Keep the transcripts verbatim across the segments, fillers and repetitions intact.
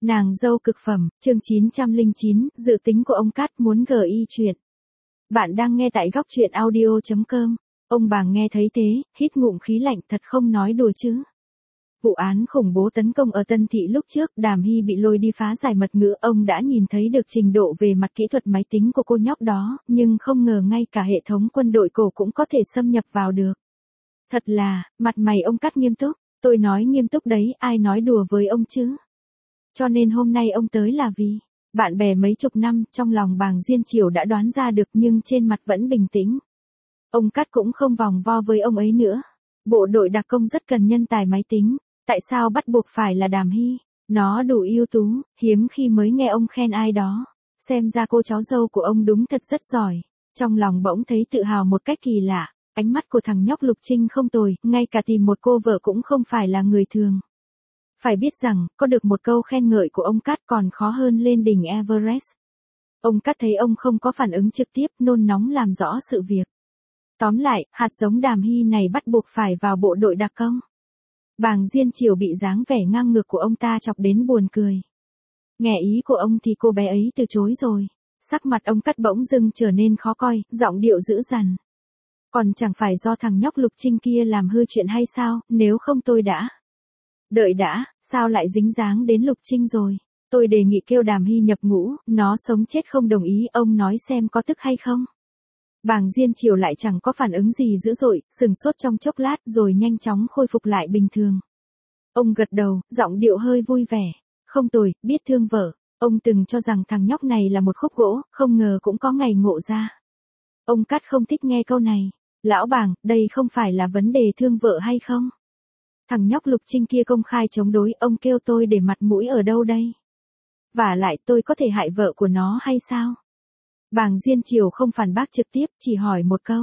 Nàng dâu cực phẩm, chương chín trăm lẻ chín, dự tính của ông Cát muốn gờ y chuyện. Bạn đang nghe tại góc truyện audio chấm com. Ông bà nghe thấy thế, hít ngụm khí lạnh, thật không nói đùa chứ. Vụ án khủng bố tấn công ở Tân Thị lúc trước, Đàm Hy bị lôi đi phá giải mật ngữ, ông đã nhìn thấy được trình độ về mặt kỹ thuật máy tính của cô nhóc đó, nhưng không ngờ ngay cả hệ thống quân đội cổ cũng có thể xâm nhập vào được. Thật là, mặt mày ông Cát nghiêm túc, tôi nói nghiêm túc đấy, ai nói đùa với ông chứ. Cho nên hôm nay ông tới là vì, bạn bè mấy chục năm, trong lòng Bàng Diên Triều đã đoán ra được nhưng trên mặt vẫn bình tĩnh. Ông Cát cũng không vòng vo với ông ấy nữa. Bộ đội đặc công rất cần nhân tài máy tính, tại sao bắt buộc phải là Đàm Hy? Nó đủ ưu tú, hiếm khi mới nghe ông khen ai đó. Xem ra cô cháu dâu của ông đúng thật rất giỏi. Trong lòng bỗng thấy tự hào một cách kỳ lạ, ánh mắt của thằng nhóc Lục Trinh không tồi, ngay cả tìm một cô vợ cũng không phải là người thường. Phải biết rằng, có được một câu khen ngợi của ông Cát còn khó hơn lên đỉnh Everest. Ông Cát thấy ông không có phản ứng trực tiếp, nôn nóng làm rõ sự việc. Tóm lại, hạt giống Đàm Hy này bắt buộc phải vào bộ đội đặc công. Bàng Diên Triều bị dáng vẻ ngang ngược của ông ta chọc đến buồn cười. Nghe ý của ông thì cô bé ấy từ chối rồi. Sắc mặt ông Cát bỗng dưng trở nên khó coi, giọng điệu dữ dằn. Còn chẳng phải do thằng nhóc Lục Trinh kia làm hư chuyện hay sao, nếu không tôi đã. Đợi đã, sao lại dính dáng đến Lục Trinh rồi? Tôi đề nghị kêu Đàm Hy nhập ngũ, nó sống chết không đồng ý, ông nói xem có tức hay không? Bàng Diên Triều lại chẳng có phản ứng gì dữ dội, sừng sốt trong chốc lát rồi nhanh chóng khôi phục lại bình thường. Ông gật đầu, giọng điệu hơi vui vẻ. Không tồi, biết thương vợ. Ông từng cho rằng thằng nhóc này là một khúc gỗ, không ngờ cũng có ngày ngộ ra. Ông Cát không thích nghe câu này. Lão Bàng, đây không phải là vấn đề thương vợ hay không? Thằng nhóc Lục Trinh kia công khai chống đối, ông kêu tôi để mặt mũi ở đâu đây? Vả lại tôi có thể hại vợ của nó hay sao? Bàng Diên Triều không phản bác trực tiếp, chỉ hỏi một câu.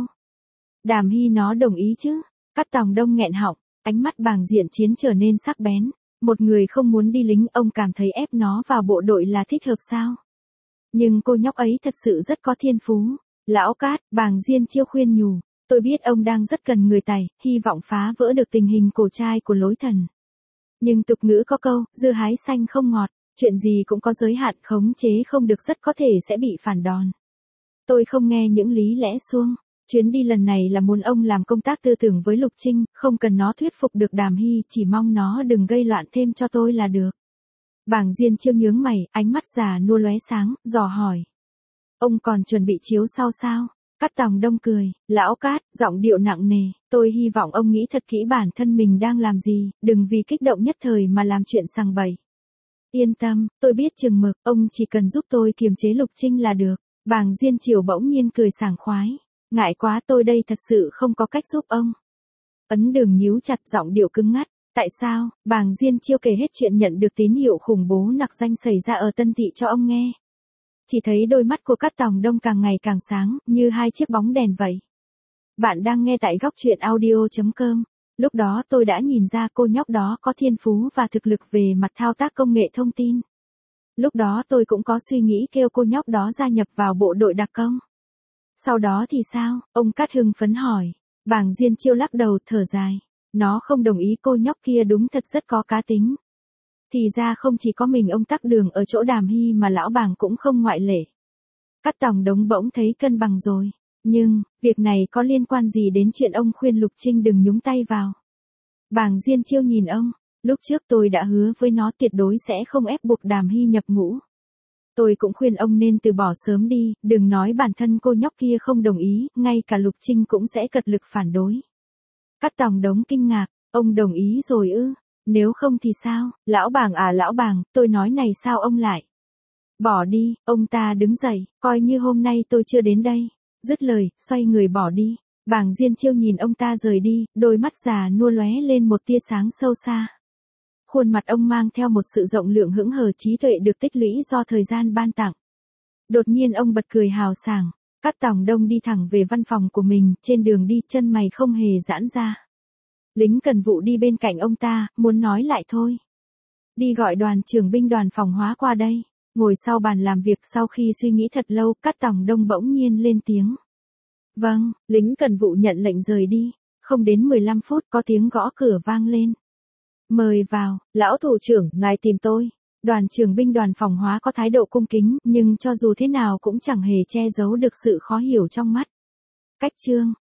Đàm Hy nó đồng ý chứ? Cát Tòng Đông nghẹn họng, ánh mắt Bàng Diện Chiến trở nên sắc bén. Một người không muốn đi lính, ông cảm thấy ép nó vào bộ đội là thích hợp sao? Nhưng cô nhóc ấy thật sự rất có thiên phú. Lão Cát, Bàng Diên Chiêu khuyên nhủ. Tôi biết ông đang rất cần người tài, hy vọng phá vỡ được tình hình cổ trai của lối thần. Nhưng tục ngữ có câu, dưa hái xanh không ngọt, chuyện gì cũng có giới hạn, khống chế không được rất có thể sẽ bị phản đòn. Tôi không nghe những lý lẽ suông, chuyến đi lần này là muốn ông làm công tác tư tưởng với Lục Trinh, không cần nó thuyết phục được Đàm Hy, chỉ mong nó đừng gây loạn thêm cho tôi là được. Bàng Diên Chiêu nhướng mày, ánh mắt già nua lóe sáng, dò hỏi. Ông còn chuẩn bị chiếu sau sao? Cát Tòng Đông cười, lão Cát, giọng điệu nặng nề, tôi hy vọng ông nghĩ thật kỹ bản thân mình đang làm gì, đừng vì kích động nhất thời mà làm chuyện sằng bậy. Yên tâm, tôi biết chừng mực, ông chỉ cần giúp tôi kiềm chế Lục Trinh là được. Bàng Diên Triều bỗng nhiên cười sảng khoái. Ngại quá, tôi đây thật sự không có cách giúp ông. Ấn Đường nhíu chặt, giọng điệu cứng ngắt. Tại sao? Bàng Diên Chiêu kể hết chuyện nhận được tín hiệu khủng bố nặc danh xảy ra ở Tân Thị cho ông nghe. Chỉ thấy đôi mắt của Cát Tòng Đông càng ngày càng sáng, như hai chiếc bóng đèn vậy. Bạn đang nghe tại góc truyện audio chấm com. Lúc đó tôi đã nhìn ra cô nhóc đó có thiên phú và thực lực về mặt thao tác công nghệ thông tin. Lúc đó tôi cũng có suy nghĩ kêu cô nhóc đó gia nhập vào bộ đội đặc công. Sau đó thì sao? Ông Cát hưng phấn hỏi. Bàng Diên Chiêu lắc đầu thở dài. Nó không đồng ý, cô nhóc kia đúng thật rất có cá tính. Thì ra không chỉ có mình ông tắc đường ở chỗ Đàm Hy mà lão Bàng cũng không ngoại lệ. Cát Tòng Đống bỗng thấy cân bằng rồi. Nhưng, việc này có liên quan gì đến chuyện ông khuyên Lục Trinh đừng nhúng tay vào? Bàng Diên Chiêu nhìn ông. Lúc trước tôi đã hứa với nó tuyệt đối sẽ không ép buộc Đàm Hy nhập ngũ. Tôi cũng khuyên ông nên từ bỏ sớm đi, đừng nói bản thân cô nhóc kia không đồng ý, ngay cả Lục Trinh cũng sẽ cật lực phản đối. Cát Tòng Đống kinh ngạc, ông đồng ý rồi ư? Nếu không thì sao? Lão Bàng à lão Bàng, tôi nói này sao ông lại? Bỏ đi, ông ta đứng dậy, coi như hôm nay tôi chưa đến đây. Dứt lời, xoay người bỏ đi. Bàng Diên Chiêu nhìn ông ta rời đi, đôi mắt già nua lóe lên một tia sáng sâu xa. Khuôn mặt ông mang theo một sự rộng lượng hững hờ, trí tuệ được tích lũy do thời gian ban tặng. Đột nhiên ông bật cười hào sảng. Cát Tòng Đông đi thẳng về văn phòng của mình, trên đường đi chân mày không hề giãn ra. Lính cần vụ đi bên cạnh ông ta, muốn nói lại thôi. Đi gọi đoàn trưởng binh đoàn phòng hóa qua đây. Ngồi sau bàn làm việc, sau khi suy nghĩ thật lâu, Cát Tòng Đông bỗng nhiên lên tiếng. Vâng, lính cần vụ nhận lệnh rời đi. Không đến mười lăm phút có tiếng gõ cửa vang lên. Mời vào, lão thủ trưởng, ngài tìm tôi. Đoàn trưởng binh đoàn phòng hóa có thái độ cung kính, nhưng cho dù thế nào cũng chẳng hề che giấu được sự khó hiểu trong mắt. Cách chương